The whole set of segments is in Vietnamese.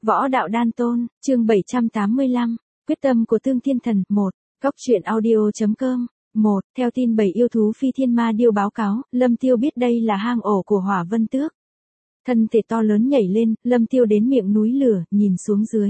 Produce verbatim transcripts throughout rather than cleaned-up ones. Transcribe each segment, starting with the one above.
Võ đạo đan tôn, chương bảy trăm tám mươi lăm, quyết tâm của Tương Thiên Thần, một, góc truyện audio.com, một, theo tin bảy yêu thú phi thiên ma điêu báo cáo, Lâm Tiêu biết đây là hang ổ của Hỏa Vân Tước. Thân thể to lớn nhảy lên, Lâm Tiêu đến miệng núi lửa, nhìn xuống dưới.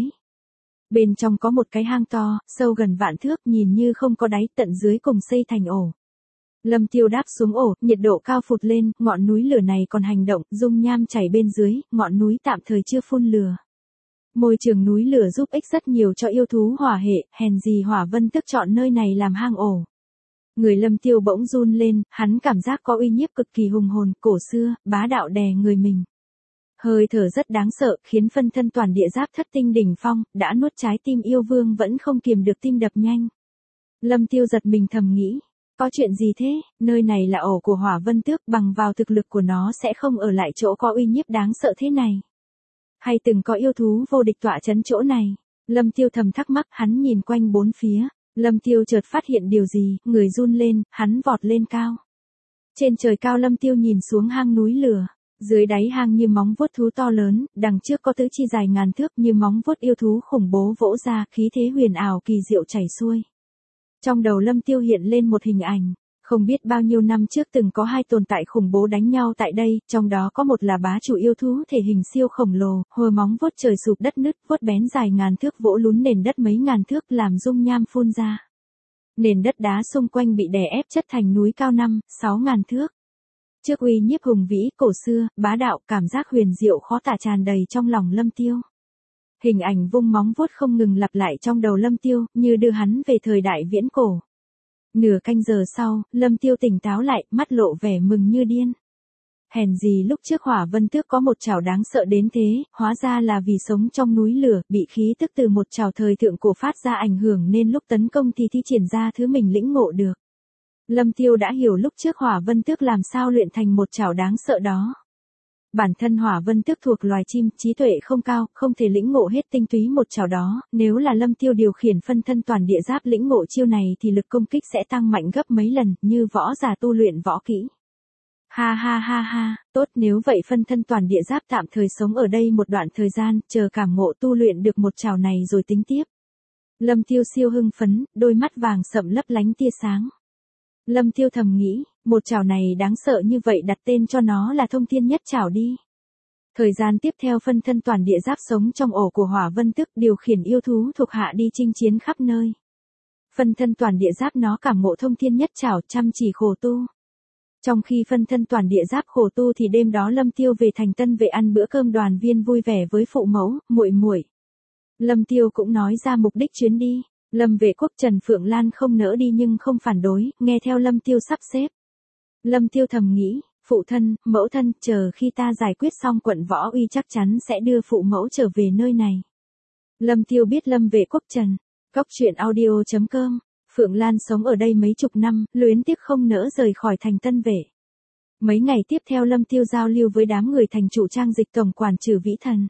Bên trong có một cái hang to, sâu gần vạn thước, nhìn như không có đáy, tận dưới cùng xây thành ổ. Lâm Tiêu đáp xuống ổ, nhiệt độ cao phụt lên, ngọn núi lửa này còn hành động, dung nham chảy bên dưới, ngọn núi tạm thời chưa phun lửa. Môi trường núi lửa giúp ích rất nhiều cho yêu thú hỏa hệ, hèn gì Hỏa Vân Tước chọn nơi này làm hang ổ. Người Lâm Tiêu bỗng run lên, hắn cảm giác có uy nhiếp cực kỳ hùng hồn, cổ xưa, bá đạo đè người mình. Hơi thở rất đáng sợ, khiến phân thân toàn địa giáp thất tinh đỉnh phong, đã nuốt trái tim yêu vương vẫn không kiềm được tim đập nhanh. Lâm Tiêu giật mình thầm nghĩ, có chuyện gì thế, nơi này là ổ của Hỏa Vân Tước, bằng vào thực lực của nó sẽ không ở lại chỗ có uy nhiếp đáng sợ thế này. Hay từng có yêu thú vô địch tọa trấn chỗ này? Lâm Tiêu thầm thắc mắc, hắn nhìn quanh bốn phía, Lâm Tiêu chợt phát hiện điều gì, người run lên, hắn vọt lên cao. Trên trời cao Lâm Tiêu nhìn xuống hang núi lửa. Dưới đáy hang như móng vuốt thú to lớn, đằng trước có tứ chi dài ngàn thước như móng vuốt yêu thú khủng bố vỗ ra, khí thế huyền ảo kỳ diệu chảy xuôi. Trong đầu Lâm Tiêu hiện lên một hình ảnh, không biết bao nhiêu năm trước từng có hai tồn tại khủng bố đánh nhau tại đây, trong đó có một là bá chủ yêu thú thể hình siêu khổng lồ, hồi móng vuốt trời sụp đất nứt, vuốt bén dài ngàn thước vỗ lún nền đất mấy ngàn thước làm dung nham phun ra. Nền đất đá xung quanh bị đè ép chất thành núi cao năm, sáu ngàn thước. Trước uy nhiếp hùng vĩ, cổ xưa, bá đạo, cảm giác huyền diệu khó tả tràn đầy trong lòng Lâm Tiêu. Hình ảnh vung móng vuốt không ngừng lặp lại trong đầu Lâm Tiêu, như đưa hắn về thời đại viễn cổ. Nửa canh giờ sau, Lâm Tiêu tỉnh táo lại, mắt lộ vẻ mừng như điên. Hèn gì lúc trước Hỏa Vân Tước có một trảo đáng sợ đến thế, hóa ra là vì sống trong núi lửa, bị khí tức từ một trảo thời thượng cổ phát ra ảnh hưởng nên lúc tấn công thì thi triển ra thứ mình lĩnh ngộ được. Lâm Tiêu đã hiểu lúc trước Hỏa Vân Tước làm sao luyện thành một trảo đáng sợ đó. Bản thân Hỏa Vân Tước thuộc loài chim, trí tuệ không cao, không thể lĩnh ngộ hết tinh túy một trảo đó, nếu là Lâm Tiêu điều khiển phân thân toàn địa giáp lĩnh ngộ chiêu này thì lực công kích sẽ tăng mạnh gấp mấy lần, như võ giả tu luyện võ kỹ. Ha ha ha ha, tốt, nếu vậy phân thân toàn địa giáp tạm thời sống ở đây một đoạn thời gian, chờ cảm ngộ tu luyện được một trảo này rồi tính tiếp. Lâm Tiêu siêu hưng phấn, đôi mắt vàng sậm lấp lánh tia sáng. Lâm Tiêu thầm nghĩ, một trảo này đáng sợ như vậy đặt tên cho nó là Thông Thiên Nhất Trảo đi. Thời gian tiếp theo phân thân toàn địa giáp sống trong ổ của Hỏa Vân Tước, điều khiển yêu thú thuộc hạ đi chinh chiến khắp nơi. Phân thân toàn địa giáp nó cảm ngộ Thông Thiên Nhất Trảo, chăm chỉ khổ tu. Trong khi phân thân toàn địa giáp khổ tu thì đêm đó Lâm Tiêu về thành Tân Vệ ăn bữa cơm đoàn viên vui vẻ với phụ mẫu, muội muội. Lâm Tiêu cũng nói ra mục đích chuyến đi. Lâm Vệ Quốc Trần Phượng Lan không nỡ đi nhưng không phản đối, nghe theo Lâm Tiêu sắp xếp. Lâm Tiêu thầm nghĩ, phụ thân, mẫu thân, chờ khi ta giải quyết xong quận Võ Uy chắc chắn sẽ đưa phụ mẫu trở về nơi này. Lâm Tiêu biết Lâm Vệ Quốc Trần, góc truyện audio.com, Phượng Lan sống ở đây mấy chục năm, luyến tiếc không nỡ rời khỏi thành Tân Vệ. Mấy ngày tiếp theo Lâm Tiêu giao lưu với đám người thành chủ Trang Dịch tổng quản Trử Vĩ Thần.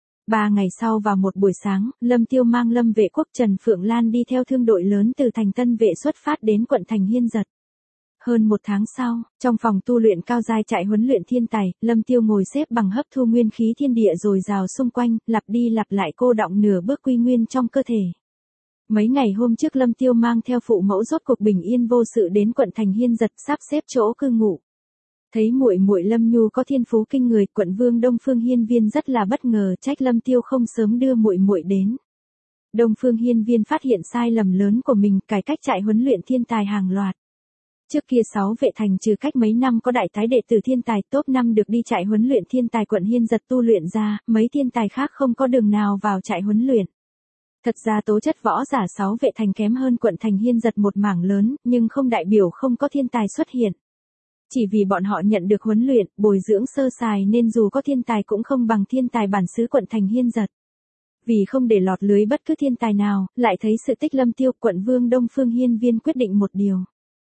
Ba ngày sau vào một buổi sáng, Lâm Tiêu mang Lâm Vệ Quốc Trần Phượng Lan đi theo thương đội lớn từ thành Tân Vệ xuất phát đến quận thành Hiên Giật. Hơn một tháng sau, trong phòng tu luyện cao giai trại huấn luyện thiên tài, Lâm Tiêu ngồi xếp bằng hấp thu nguyên khí thiên địa rồi rào xung quanh, lặp đi lặp lại cô đọng nửa bước quy nguyên trong cơ thể. Mấy ngày hôm trước Lâm Tiêu mang theo phụ mẫu rốt cuộc bình yên vô sự đến quận thành Hiên Giật sắp xếp chỗ cư ngụ. Thấy muội muội Lâm Nhu có thiên phú kinh người, quận vương Đông Phương Hiên Viên rất là bất ngờ, trách Lâm Tiêu không sớm đưa muội muội đến. Đông Phương Hiên Viên phát hiện sai lầm lớn của mình, cải cách trại huấn luyện thiên tài hàng loạt. Trước kia sáu vệ thành trừ cách mấy năm có đại thái đệ tử thiên tài top năm được đi trại huấn luyện thiên tài quận Hiên Giật tu luyện ra, mấy thiên tài khác không có đường nào vào trại huấn luyện. Thật ra tố chất võ giả sáu vệ thành kém hơn quận thành Hiên Giật một mảng lớn, nhưng không đại biểu không có thiên tài xuất hiện. Chỉ vì bọn họ nhận được huấn luyện, bồi dưỡng sơ sài nên dù có thiên tài cũng không bằng thiên tài bản xứ quận thành Hiên Giật. Vì không để lọt lưới bất cứ thiên tài nào, lại thấy sự tích Lâm Tiêu, quận vương Đông Phương Hiên Viên quyết định một điều.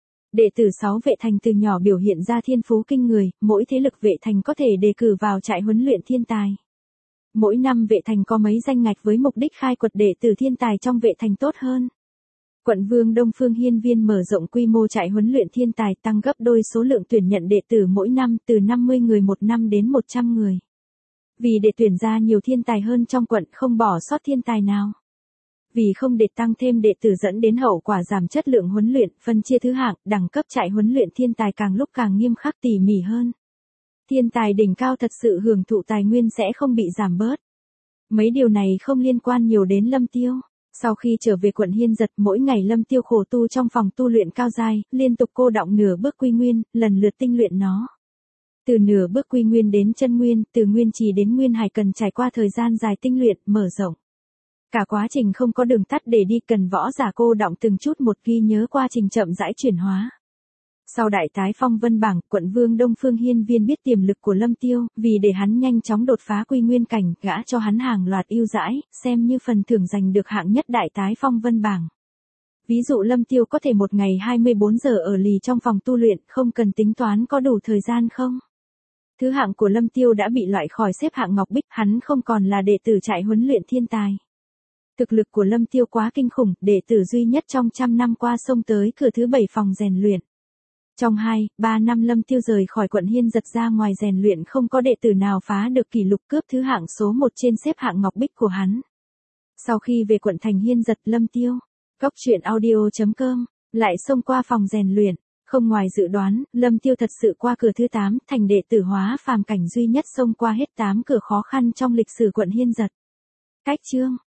Đệ tử sáu vệ thành từ nhỏ biểu hiện ra thiên phú kinh người, mỗi thế lực vệ thành có thể đề cử vào trại huấn luyện thiên tài. Mỗi năm vệ thành có mấy danh ngạch với mục đích khai quật đệ tử thiên tài trong vệ thành tốt hơn. Quận vương Đông Phương Hiên Viên mở rộng quy mô trại huấn luyện thiên tài, tăng gấp đôi số lượng tuyển nhận đệ tử mỗi năm từ năm mươi người một năm đến một trăm người. Vì để tuyển ra nhiều thiên tài hơn trong quận không bỏ sót thiên tài nào. Vì không để tăng thêm đệ tử dẫn đến hậu quả giảm chất lượng huấn luyện, phân chia thứ hạng, đẳng cấp trại huấn luyện thiên tài càng lúc càng nghiêm khắc tỉ mỉ hơn. Thiên tài đỉnh cao thật sự hưởng thụ tài nguyên sẽ không bị giảm bớt. Mấy điều này không liên quan nhiều đến Lâm Tiêu. Sau khi trở về quận Hiên Giật, mỗi ngày Lâm Tiêu khổ tu trong phòng tu luyện cao giai, liên tục cô đọng nửa bước quy nguyên, lần lượt tinh luyện nó. Từ nửa bước quy nguyên đến chân nguyên, từ nguyên trì đến nguyên hải cần trải qua thời gian dài tinh luyện, mở rộng. Cả quá trình không có đường tắt để đi, cần võ giả cô đọng từng chút một ghi nhớ quá trình chậm rãi chuyển hóa. Sau đại tái phong vân bảng, quận vương Đông Phương Hiên Viên biết tiềm lực của Lâm Tiêu, vì để hắn nhanh chóng đột phá quy nguyên cảnh, gã cho hắn hàng loạt ưu đãi, xem như phần thưởng giành được hạng nhất đại tái phong vân bảng. Ví dụ Lâm Tiêu có thể một ngày hai mươi bốn giờ ở lì trong phòng tu luyện, không cần tính toán có đủ thời gian không. Thứ hạng của Lâm Tiêu đã bị loại khỏi xếp hạng Ngọc Bích, hắn không còn là đệ tử trại huấn luyện thiên tài. Thực lực của Lâm Tiêu quá kinh khủng, đệ tử duy nhất trong trăm năm qua xông tới cửa thứ bảy phòng rèn luyện. Trong hai, ba năm Lâm Tiêu rời khỏi quận Hiên Giật ra ngoài rèn luyện không có đệ tử nào phá được kỷ lục cướp thứ hạng số một trên xếp hạng Ngọc Bích của hắn. Sau khi về quận thành Hiên Giật, Lâm Tiêu, Cốc truyện audio chấm com, lại xông qua phòng rèn luyện. Không ngoài dự đoán, Lâm Tiêu thật sự qua cửa thứ tám, thành đệ tử hóa phàm cảnh duy nhất xông qua hết tám cửa khó khăn trong lịch sử quận Hiên Giật. Cách chương